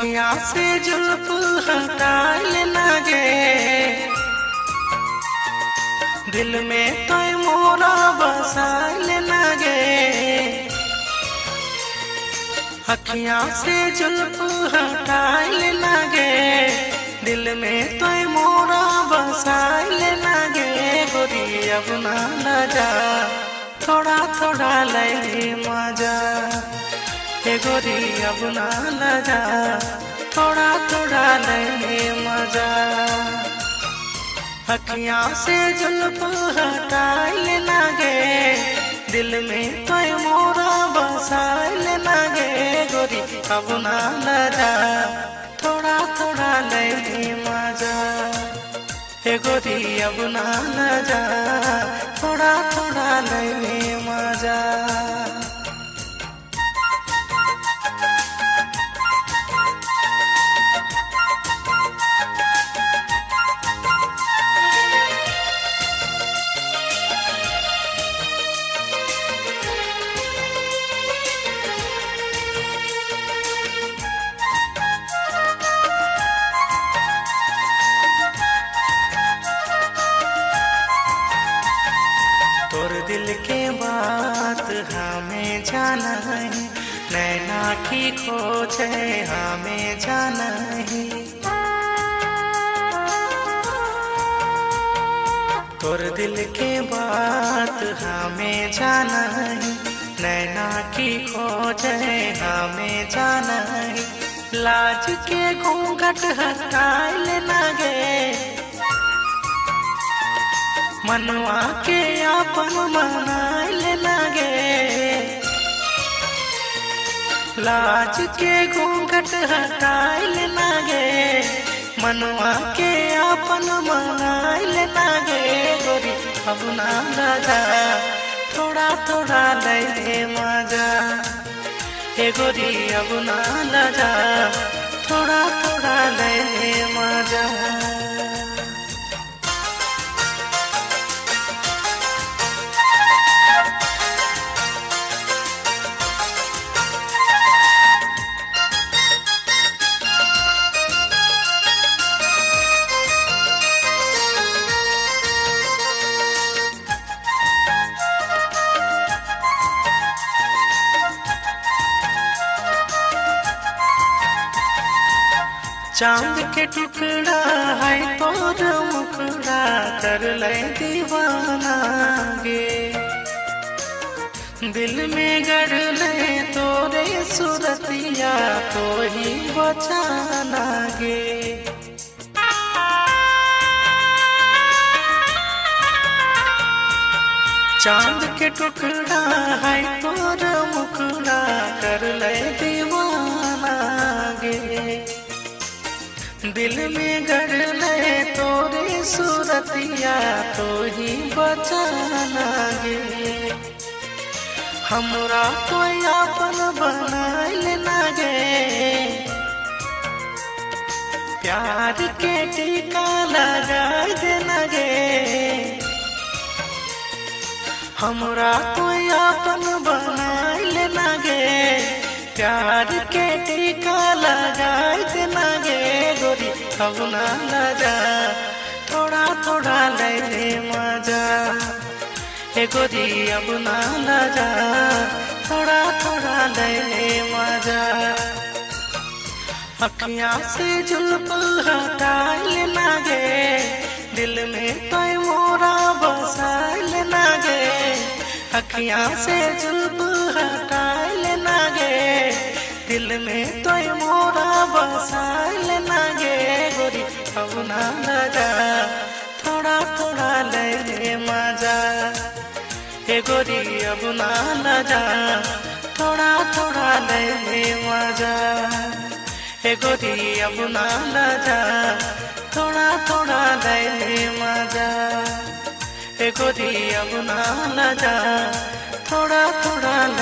अखियाँ से जुल्फ हटाए लगे, दिल में तो मोरा बसाए लगे। अखियाँ से जुल्फ हटाए लगे, दिल में तो मोरा बसाए लगे। गोरी अब ना लजा, थोड़ा थोड़ा ले मजा। हे गोरी अब ना लजा, थोड़ा थोड़ा ले मजा। अखियाँ से जुल्फ हटाए लगे, दिल में तो मोरा बसाए लगे। गोरी अब ना लजा, थोड़ा थोड़ा ले मजा। हे गोरी अब ना लजा, थोड़ा थोड़ा ले मजा। तोर दिल के बात हमें जाना है, नैना की खोज है हमें जाना है। तोर दिल के बात हमें जाना है, नैना की खोज है हमें जाना है। लाज के घूंघट हटाए लगे, मनवा के अपन मनाए लगे। लाज के घूंघट हटाए लगे, मनवा के अपन मनाए लगे। गोरी अब ना लजा, थोड़ा थोड़ा ले मजा। हे गोरी अब ना लजा, थोड़ा थोड़ा ले मजा। चांद के टुकड़ा है तोर मुखड़ा, कर ले दीवाना गे। दिल में गड़ ले तोरे सुरतिया, तो ही बचाना गे। चांद के टुकड़ा है तोर मुखड़ा, कर ले दीवाना गे। दिल में गड़ ले तोरे सूरतिया, तो ही बचाना गे। हमरा तो अपन बनाए लगे, प्यार के टीका लगा दे लगे। हमरा तो अपन बनाए लगे, प्यार के टीका लगा दे लगे। गोरी अब ना लजा, थोड़ा थोड़ा ले मजा। हे गोरी अब ना लजा, थोड़ा थोड़ा ले मजा। अखियाँ से जुल्फ हटाए लगे, दिल में तो मोरा बसाए लगे। अखियाँ से जुल्फ हटाए लगे, दिल में तो मोरा बसाए लगे। गोरी अब ना लजा, थोड़ा थोड़ा ले मजा। हे गोरी अब ना लजा, थोड़ा थोड़ा ले मजा। हे गोरी अब ना लजा, थोड़ा थोड़ा ले मजा। हे गोरी अब ना लजा, थोड़ा थोड़ा